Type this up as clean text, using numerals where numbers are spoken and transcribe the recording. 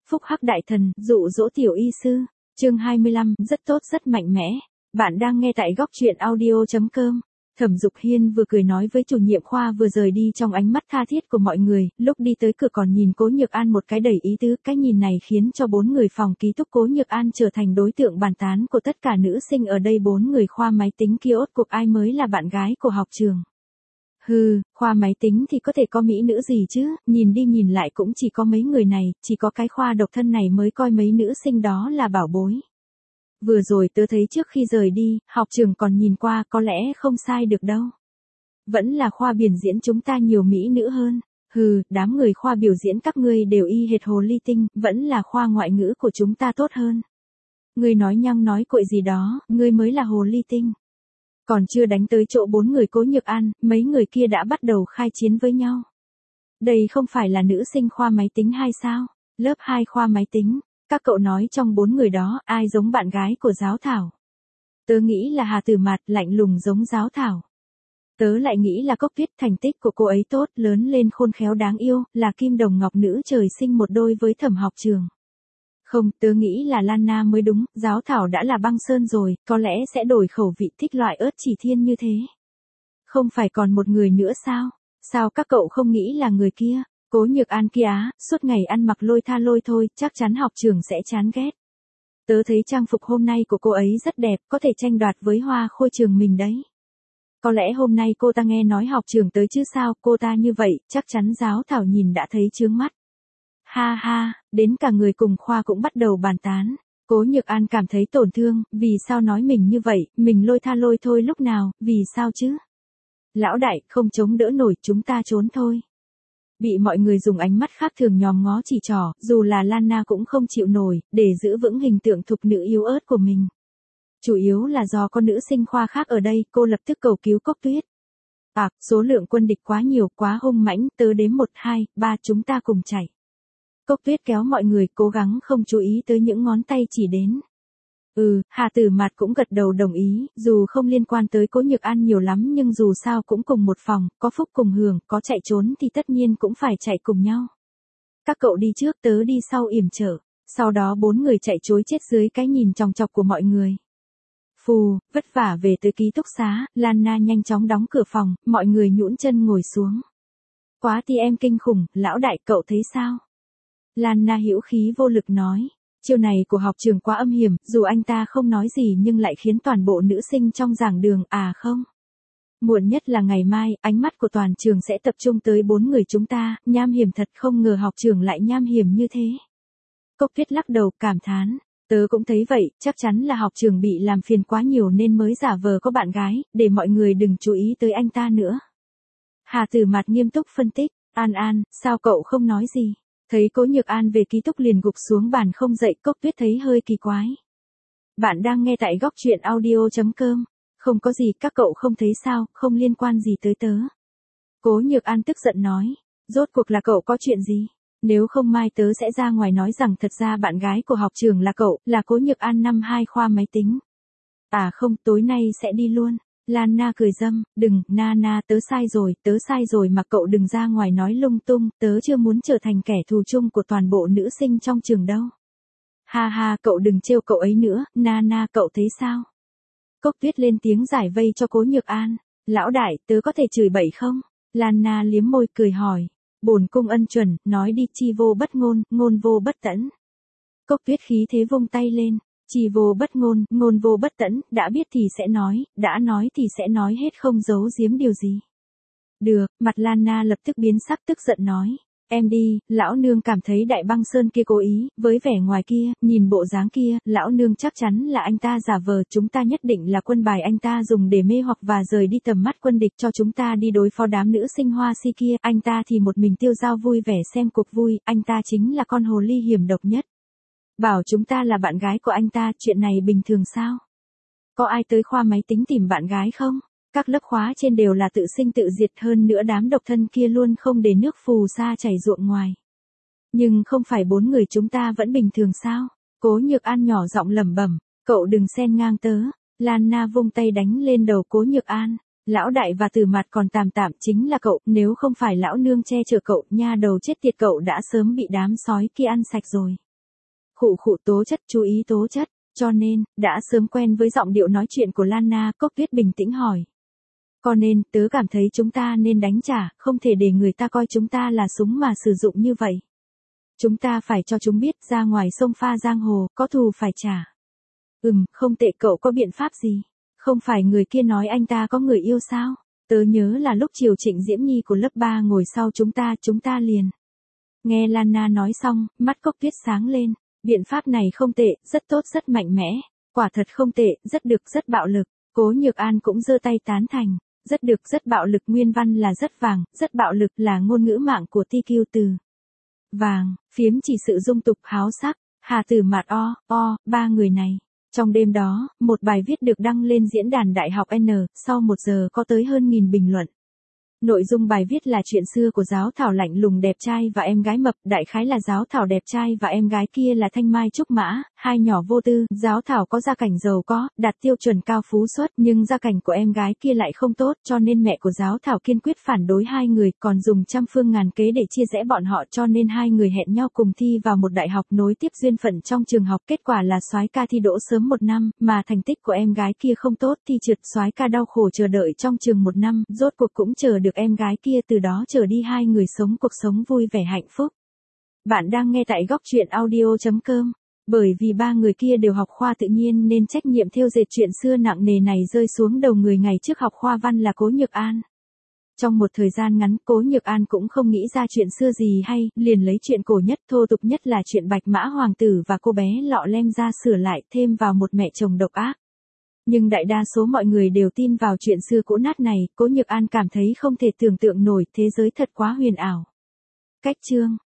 Phúc Hắc Đại Thần, dụ dỗ tiểu y sư. Chương 25, rất tốt rất mạnh mẽ. Bạn đang nghe tại góc truyện audio.com. Thẩm Dục Hiên vừa cười nói với chủ nhiệm khoa vừa rời đi trong ánh mắt tha thiết của mọi người, lúc đi tới cửa còn nhìn Cố Nhược An một cái đầy ý tứ, cái nhìn này khiến cho 4 người phòng ký túc Cố Nhược An trở thành đối tượng bàn tán của tất cả nữ sinh ở đây. 4 người khoa máy tính kia ốt cuộc ai mới là bạn gái của học trường. Hừ, khoa máy tính thì có thể có mỹ nữ gì chứ, nhìn đi nhìn lại cũng chỉ có mấy người này, chỉ có cái khoa độc thân này mới coi mấy nữ sinh đó là bảo bối. Vừa rồi tớ thấy trước khi rời đi, học trường còn nhìn qua có lẽ không sai được đâu. Vẫn là khoa biểu diễn chúng ta nhiều mỹ nữ hơn. Hừ, đám người khoa biểu diễn các ngươi đều y hệt hồ ly tinh, vẫn là khoa ngoại ngữ của chúng ta tốt hơn. Ngươi nói nhăng nói cuội gì đó, ngươi mới là hồ ly tinh. Còn chưa đánh tới chỗ 4 người Cố Nhược An, mấy người kia đã bắt đầu khai chiến với nhau. Đây không phải là nữ sinh khoa máy tính hay sao? Lớp 2 khoa máy tính. Các cậu nói trong 4 người đó ai giống bạn gái của Giáo Thảo? Tớ nghĩ là Hà Tử Mạt, lạnh lùng giống Giáo Thảo. Tớ lại nghĩ là Cốc Tuyết, thành tích của cô ấy tốt, lớn lên khôn khéo đáng yêu, là kim đồng ngọc nữ trời sinh một đôi với Thẩm học trường. Không, tớ nghĩ là Lan Na mới đúng, Giáo Thảo đã là băng sơn rồi, có lẽ sẽ đổi khẩu vị thích loại ớt chỉ thiên như thế. Không phải còn một người nữa sao? Sao các cậu không nghĩ là người kia? Cố Nhược An kia á, suốt ngày ăn mặc lôi tha lôi thôi, chắc chắn học trường sẽ chán ghét. Tớ thấy trang phục hôm nay của cô ấy rất đẹp, có thể tranh đoạt với Hoa Khôi trường mình đấy. Có lẽ hôm nay cô ta nghe nói học trường tới chứ sao, cô ta như vậy, chắc chắn Giáo Thảo nhìn đã thấy chướng mắt. Ha ha, đến cả người cùng khoa cũng bắt đầu bàn tán. Cố Nhược An cảm thấy tổn thương, vì sao nói mình như vậy, mình lôi tha lôi thôi lúc nào, vì sao chứ? Lão đại, không chống đỡ nổi, chúng ta trốn thôi. Bị mọi người dùng ánh mắt khác thường nhòm ngó chỉ trỏ, dù là Lan Na cũng không chịu nổi, để giữ vững hình tượng thục nữ yếu ớt của mình. Chủ yếu là do con nữ sinh khoa khác ở đây, cô lập tức cầu cứu Cốc Tuyết. Số lượng quân địch quá nhiều, quá hung mãnh, tớ đếm 1, 2, 3 chúng ta cùng chạy. Cốc Tuyết kéo mọi người, cố gắng không chú ý tới những ngón tay chỉ đến. Hà Tử Mạt cũng gật đầu đồng ý, dù không liên quan tới Cố Nhược An nhiều lắm nhưng dù sao cũng cùng một phòng, có phúc cùng hưởng, có chạy trốn thì tất nhiên cũng phải chạy cùng nhau. Các cậu đi trước, tớ đi sau yểm trợ. Sau đó 4 người chạy trối chết dưới cái nhìn chòng chọc của mọi người. Phù, vất vả về tới ký túc xá, Lan Na nhanh chóng đóng cửa phòng, mọi người nhũn chân ngồi xuống. Quá thì em kinh khủng, lão đại cậu thấy sao? Lan Na hữu khí vô lực nói. Chiêu này của học trường quá âm hiểm, dù anh ta không nói gì nhưng lại khiến toàn bộ nữ sinh trong giảng đường, không. Muộn nhất là ngày mai, ánh mắt của toàn trường sẽ tập trung tới 4 người chúng ta, nham hiểm thật, không ngờ học trường lại nham hiểm như thế. Cốc Tuyết lắc đầu, cảm thán. Tớ cũng thấy vậy, chắc chắn là học trường bị làm phiền quá nhiều nên mới giả vờ có bạn gái, để mọi người đừng chú ý tới anh ta nữa. Hà Tử Mạt nghiêm túc phân tích, An, sao cậu không nói gì? Thấy Cố Nhược An về ký túc liền gục xuống bàn không dậy, Cốc Tuyết thấy hơi kỳ quái. Bạn đang nghe tại góc truyện audio.com. Không có gì, các cậu không thấy sao, không liên quan gì tới tớ. Cố Nhược An tức giận nói. Rốt cuộc là cậu có chuyện gì? Nếu không mai tớ sẽ ra ngoài nói rằng thật ra bạn gái của học trường là cậu, là Cố Nhược An năm 2 khoa máy tính. Không, tối nay sẽ đi luôn. Lan Na cười râm, đừng, Na, tớ sai rồi mà cậu đừng ra ngoài nói lung tung, tớ chưa muốn trở thành kẻ thù chung của toàn bộ nữ sinh trong trường đâu. Ha, cậu đừng trêu cậu ấy nữa, Na, cậu thấy sao? Cốc Tuyết lên tiếng giải vây cho Cố Nhược An. Lão đại, tớ có thể chửi bậy không? Lan Na liếm môi cười hỏi. Bổn cung ân chuẩn, nói đi, chi vô bất ngôn, ngôn vô bất tẫn. Cốc Tuyết khí thế vung tay lên. Chi vô bất ngôn, ngôn vô bất tẫn, đã biết thì sẽ nói, đã nói thì sẽ nói hết, không giấu giếm điều gì. Được, mặt Lan Na lập tức biến sắc, tức giận nói. Em đi, lão nương cảm thấy Đại Băng Sơn kia cố ý, với vẻ ngoài kia, nhìn bộ dáng kia, lão nương chắc chắn là anh ta giả vờ, chúng ta nhất định là quân bài anh ta dùng để mê hoặc và rời đi tầm mắt quân địch cho chúng ta đi đối phó đám nữ sinh hoa si kia, anh ta thì một mình tiêu dao vui vẻ xem cuộc vui, anh ta chính là con hồ ly hiểm độc nhất. Bảo chúng ta là bạn gái của anh ta, chuyện này bình thường sao? Có ai tới khoa máy tính tìm bạn gái không? Các lớp khóa trên đều là tự sinh tự diệt, hơn nữa đám độc thân kia luôn không để nước phù sa chảy ruộng ngoài. Nhưng không phải 4 người chúng ta vẫn bình thường sao? Cố Nhược An nhỏ giọng lẩm bẩm, cậu đừng xen ngang tớ. Lan Na vung tay đánh lên đầu Cố Nhược An. Lão đại và Tử Mạt còn tạm chính là cậu, nếu không phải lão nương che chở cậu, nha đầu chết tiệt, cậu đã sớm bị đám sói kia ăn sạch rồi. Khụ khụ tố chất, chú ý tố chất. Cho nên, đã sớm quen với giọng điệu nói chuyện của Lana, Cốc Tuyết bình tĩnh hỏi. Cho nên, tớ cảm thấy chúng ta nên đánh trả, không thể để người ta coi chúng ta là súng mà sử dụng như vậy. Chúng ta phải cho chúng biết ra ngoài sông pha giang hồ, có thù phải trả. Không tệ, cậu có biện pháp gì? Không phải người kia nói anh ta có người yêu sao? Tớ nhớ là lúc chiều Trịnh Diễm Nhi của lớp 3 ngồi sau chúng ta liền. Nghe Lana nói xong, mắt Cốc Tuyết sáng lên. Biện pháp này không tệ, rất tốt, rất mạnh mẽ. Quả thật không tệ, rất được, rất bạo lực. Cố Nhược An cũng giơ tay tán thành. Rất được, rất bạo lực, nguyên văn là rất vàng, rất bạo lực là ngôn ngữ mạng của TQ từ. Vàng, phiếm chỉ sự dung tục háo sắc, Hà Tử Mạt ba người này. Trong đêm đó, một bài viết được đăng lên diễn đàn Đại học N, sau 1 giờ có tới hơn 1000 bình luận. Nội dung bài viết là chuyện xưa của Giáo Thảo lạnh lùng đẹp trai và em gái mập, đại khái là Giáo Thảo đẹp trai và em gái kia là Thanh Mai Trúc Mã, hai nhỏ vô tư, Giáo Thảo có gia cảnh giàu có, đạt tiêu chuẩn cao phú xuất, nhưng gia cảnh của em gái kia lại không tốt, cho nên mẹ của Giáo Thảo kiên quyết phản đối hai người, còn dùng trăm phương ngàn kế để chia rẽ bọn họ, cho nên hai người hẹn nhau cùng thi vào một đại học nối tiếp duyên phận trong trường học, kết quả là soái ca thi đỗ sớm 1 năm, mà thành tích của em gái kia không tốt, thi trượt, soái ca đau khổ chờ đợi trong trường 1 năm, rốt cuộc cũng chờ được em gái kia, từ đó trở đi hai người sống cuộc sống vui vẻ hạnh phúc. Bạn đang nghe tại góc truyện audio.com. Bởi vì ba người kia đều học khoa tự nhiên nên trách nhiệm thêu dệt chuyện xưa nặng nề này rơi xuống đầu người ngày trước học khoa văn là Cố Nhược An. Trong một thời gian ngắn, Cố Nhược An cũng không nghĩ ra chuyện xưa gì hay, liền lấy chuyện cổ nhất, thô tục nhất là chuyện Bạch Mã Hoàng tử và cô bé Lọ Lem ra sửa lại, thêm vào một mẹ chồng độc ác. Nhưng đại đa số mọi người đều tin vào chuyện xưa cũ nát này, Cố Nhược An cảm thấy không thể tưởng tượng nổi, thế giới thật quá huyền ảo. Cách chương